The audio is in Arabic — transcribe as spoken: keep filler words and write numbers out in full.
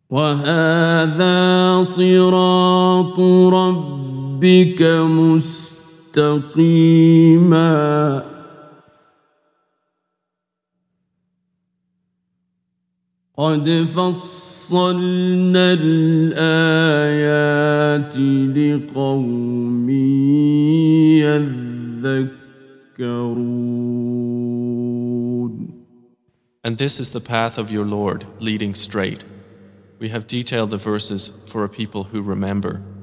وهذا صراط ربك مستقيما قد فصلنا الآيات لقوم يذكرون. And this is the path of your Lord, leading straight. We have detailed the verses for a people who remember.